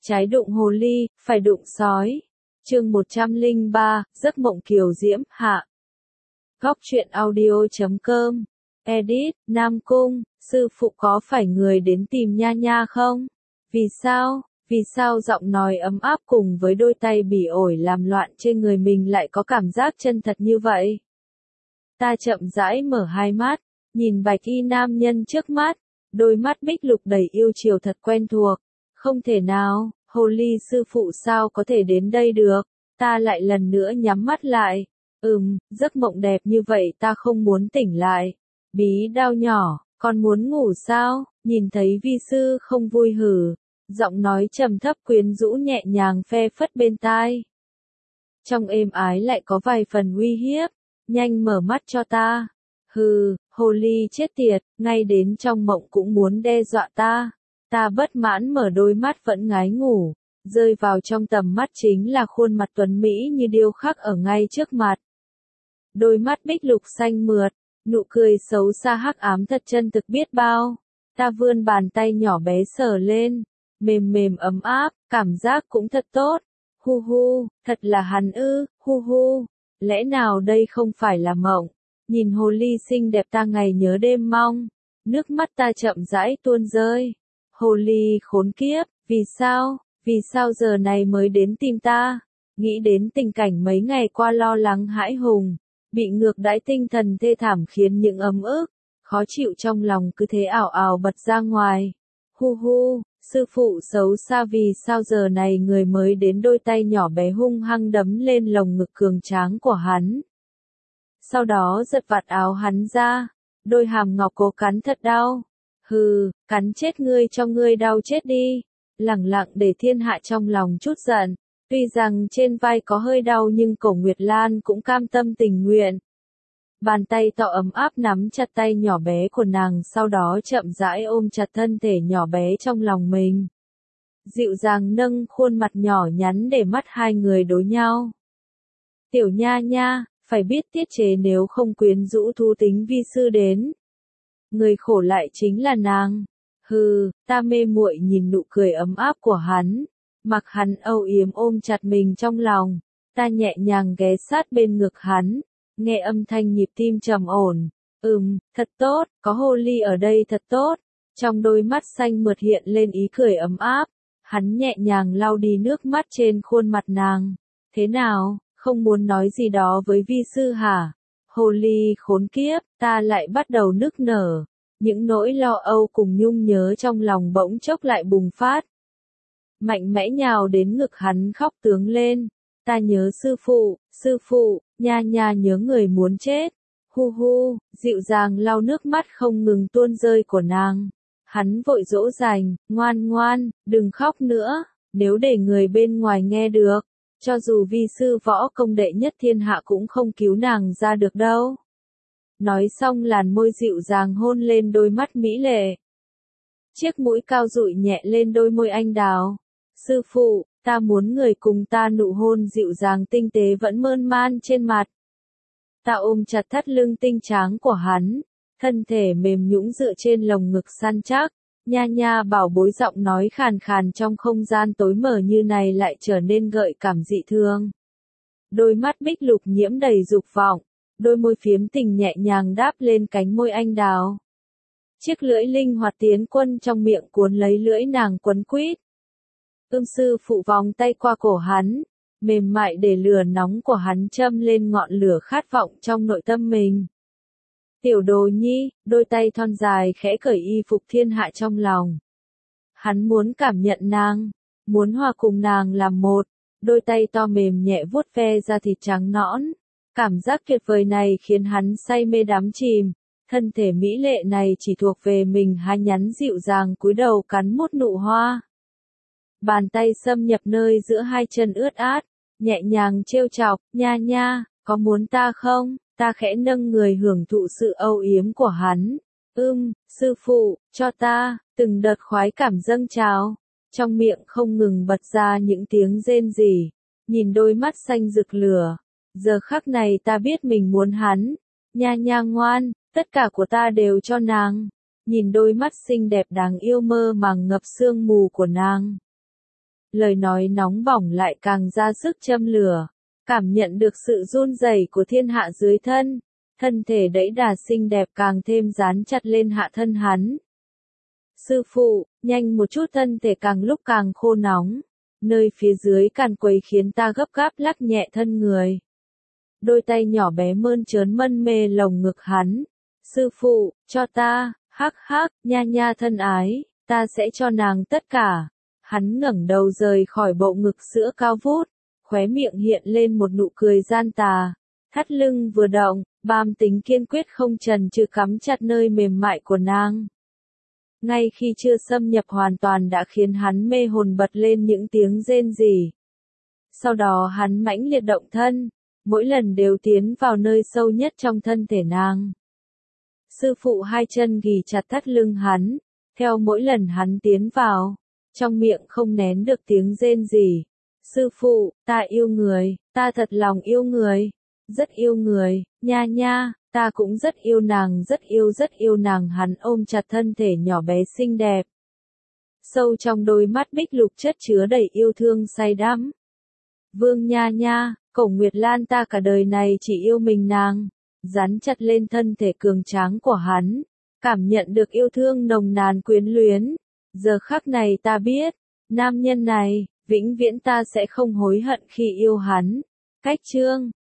Trái đụng hồ ly, phải đụng sói. Chương 103, giấc mộng kiều diễm, hạ. Góc truyện audio.com. Edit, Nam Cung, sư phụ có phải người đến tìm Nha Nha không? Vì sao? Vì sao giọng nói ấm áp cùng với đôi tay bỉ ổi làm loạn trên người mình lại có cảm giác chân thật như vậy? Ta chậm rãi mở hai mắt, nhìn bạch y nam nhân trước mắt, đôi mắt bích lục đầy yêu chiều thật quen thuộc. Không thể nào, hồ ly sư phụ sao có thể đến đây được? Ta lại lần nữa nhắm mắt lại. Giấc mộng đẹp như vậy ta không muốn tỉnh lại. Bí đao nhỏ, con muốn ngủ sao? Nhìn thấy vi sư không vui hử. Giọng nói trầm thấp quyến rũ nhẹ nhàng phe phất bên tai. Trong êm ái lại có vài phần uy hiếp. Nhanh mở mắt cho ta. Hừ, hồ ly chết tiệt, ngay đến trong mộng cũng muốn đe dọa ta. Ta bất mãn mở đôi mắt vẫn ngái ngủ. Rơi vào trong tầm mắt chính là khuôn mặt tuấn Mỹ như điêu khắc ở ngay trước mặt. Đôi mắt bích lục xanh mượt, nụ cười xấu xa hắc ám thật chân thực biết bao. Ta vươn bàn tay nhỏ bé sờ lên, mềm mềm ấm áp, cảm giác cũng thật tốt. Hu hu, thật là hắn ư, hu hu. Lẽ nào đây không phải là mộng? Nhìn hồ ly xinh đẹp ta ngày nhớ đêm mong. Nước mắt ta chậm rãi tuôn rơi. Hồ ly khốn kiếp, vì sao giờ này mới đến tìm ta? Nghĩ đến tình cảnh mấy ngày qua lo lắng hãi hùng, bị ngược đãi tinh thần thê thảm khiến những ấm ức, khó chịu trong lòng cứ thế ảo ảo bật ra ngoài. Hu hu, sư phụ xấu xa vì sao giờ này người mới đến đôi tay nhỏ bé hung hăng đấm lên lồng ngực cường tráng của hắn. Sau đó giật vạt áo hắn ra, đôi hàm ngọc cố cắn thật đau. Hừ, cắn chết ngươi cho ngươi đau chết đi. Lẳng lặng để thiên hạ trong lòng chút giận. Tuy rằng trên vai có hơi đau nhưng Cổ Nguyệt Lan cũng cam tâm tình nguyện. Bàn tay to ấm áp nắm chặt tay nhỏ bé của nàng, sau đó chậm rãi ôm chặt thân thể nhỏ bé trong lòng mình. Dịu dàng nâng khuôn mặt nhỏ nhắn để mắt hai người đối nhau. Tiểu Nha Nha, phải biết tiết chế nếu không quyến rũ thú tính vi sư đến. Người khổ lại chính là nàng. Hừ, ta mê muội nhìn nụ cười ấm áp của hắn. Mặc hắn âu yếm ôm chặt mình trong lòng. Ta nhẹ nhàng ghé sát bên ngực hắn. Nghe âm thanh nhịp tim trầm ổn. Thật tốt, có hồ ly ở đây thật tốt. Trong đôi mắt xanh mượt hiện lên ý cười ấm áp. Hắn nhẹ nhàng lau đi nước mắt trên khuôn mặt nàng. Thế nào, không muốn nói gì đó với vi sư hả? Hồ ly khốn kiếp, ta lại bắt đầu nức nở. Những nỗi lo âu cùng nhung nhớ trong lòng bỗng chốc lại bùng phát. Mạnh mẽ nhào đến ngực hắn khóc tướng lên. Ta nhớ sư phụ, Nha Nha nhớ người muốn chết. Hu hu, dịu dàng lau nước mắt không ngừng tuôn rơi của nàng. Hắn vội dỗ dành, ngoan ngoan, đừng khóc nữa, nếu để người bên ngoài nghe được. Cho dù vi sư võ công đệ nhất thiên hạ cũng không cứu nàng ra được đâu. Nói xong làn môi dịu dàng hôn lên đôi mắt mỹ lệ. Chiếc mũi cao dụi nhẹ lên đôi môi anh đào. Sư phụ, ta muốn người cùng ta nụ hôn dịu dàng tinh tế vẫn mơn man trên mặt. Ta ôm chặt thắt lưng tinh tráng của hắn, thân thể mềm nhũn dựa trên lồng ngực săn chắc. Nha Nha bảo bối giọng nói khàn khàn trong không gian tối mờ như này lại trở nên gợi cảm dị thương. Đôi mắt bích lục nhiễm đầy dục vọng. Đôi môi phiếm tình nhẹ nhàng đáp lên cánh môi anh đào. Chiếc lưỡi linh hoạt tiến quân trong miệng cuốn lấy lưỡi nàng quấn quýt. Sư phụ vòng tay qua cổ hắn, mềm mại để lửa nóng của hắn châm lên ngọn lửa khát vọng trong nội tâm mình. Tiểu đồ nhi, đôi tay thon dài khẽ cởi y phục thiên hạ trong lòng. Hắn muốn cảm nhận nàng, muốn hòa cùng nàng làm một, đôi tay to mềm nhẹ vuốt ve da thịt trắng nõn. Cảm giác tuyệt vời này khiến hắn say mê đắm chìm, thân thể mỹ lệ này chỉ thuộc về mình. Hắn nhắn dịu dàng cúi đầu cắn một nụ hoa. Bàn tay xâm nhập nơi giữa hai chân ướt át, nhẹ nhàng trêu chọc, Nha Nha, có muốn ta không? Ta khẽ nâng người hưởng thụ sự âu yếm của hắn. Sư phụ, cho ta, từng đợt khoái cảm dâng trào. Trong miệng không ngừng bật ra những tiếng rên rỉ, nhìn đôi mắt xanh rực lửa. Giờ khắc này ta biết mình muốn hắn. Nha Nha ngoan, tất cả của ta đều cho nàng. Nhìn đôi mắt xinh đẹp đáng yêu mơ màng ngập sương mù của nàng. lời nói nóng bỏng lại càng ra sức châm lửa. Cảm nhận được sự run rẩy của thiên hạ dưới thân, thân thể đẫy đà xinh đẹp càng thêm dán chặt lên hạ thân hắn. Sư phụ, nhanh một chút, thân thể càng lúc càng khô nóng. Nơi phía dưới càn quấy khiến ta gấp gáp lắc nhẹ thân người. Đôi tay nhỏ bé mơn trớn mân mê lồng ngực hắn. Sư phụ, cho ta, hắc hắc, nha nha thân ái, ta sẽ cho nàng tất cả. Hắn ngẩng đầu rời khỏi bộ ngực sữa cao vút, khóe miệng hiện lên một nụ cười gian tà. Thắt lưng vừa động, bam tính kiên quyết không chần chừ cắm chặt nơi mềm mại của nàng. Ngay khi chưa xâm nhập hoàn toàn đã khiến hắn mê hồn bật lên những tiếng rên rỉ. Sau đó hắn mãnh liệt động thân, mỗi lần đều tiến vào nơi sâu nhất trong thân thể nàng. Sư phụ hai chân ghì chặt thắt lưng hắn, theo mỗi lần hắn tiến vào, trong miệng không nén được tiếng rên rỉ. Sư phụ, ta yêu người, ta thật lòng yêu người, rất yêu người, nha nha, ta cũng rất yêu nàng. Hắn ôm chặt thân thể nhỏ bé xinh đẹp. Sâu trong đôi mắt bích lục chất chứa đầy yêu thương say đắm. Vương nha nha, Cổ Nguyệt Lan ta cả đời này chỉ yêu mình nàng. Dán chặt lên thân thể cường tráng của hắn, cảm nhận được yêu thương nồng nàn quyến luyến. Giờ khắc này ta biết, nam nhân này, vĩnh viễn ta sẽ không hối hận khi yêu hắn. Cách chương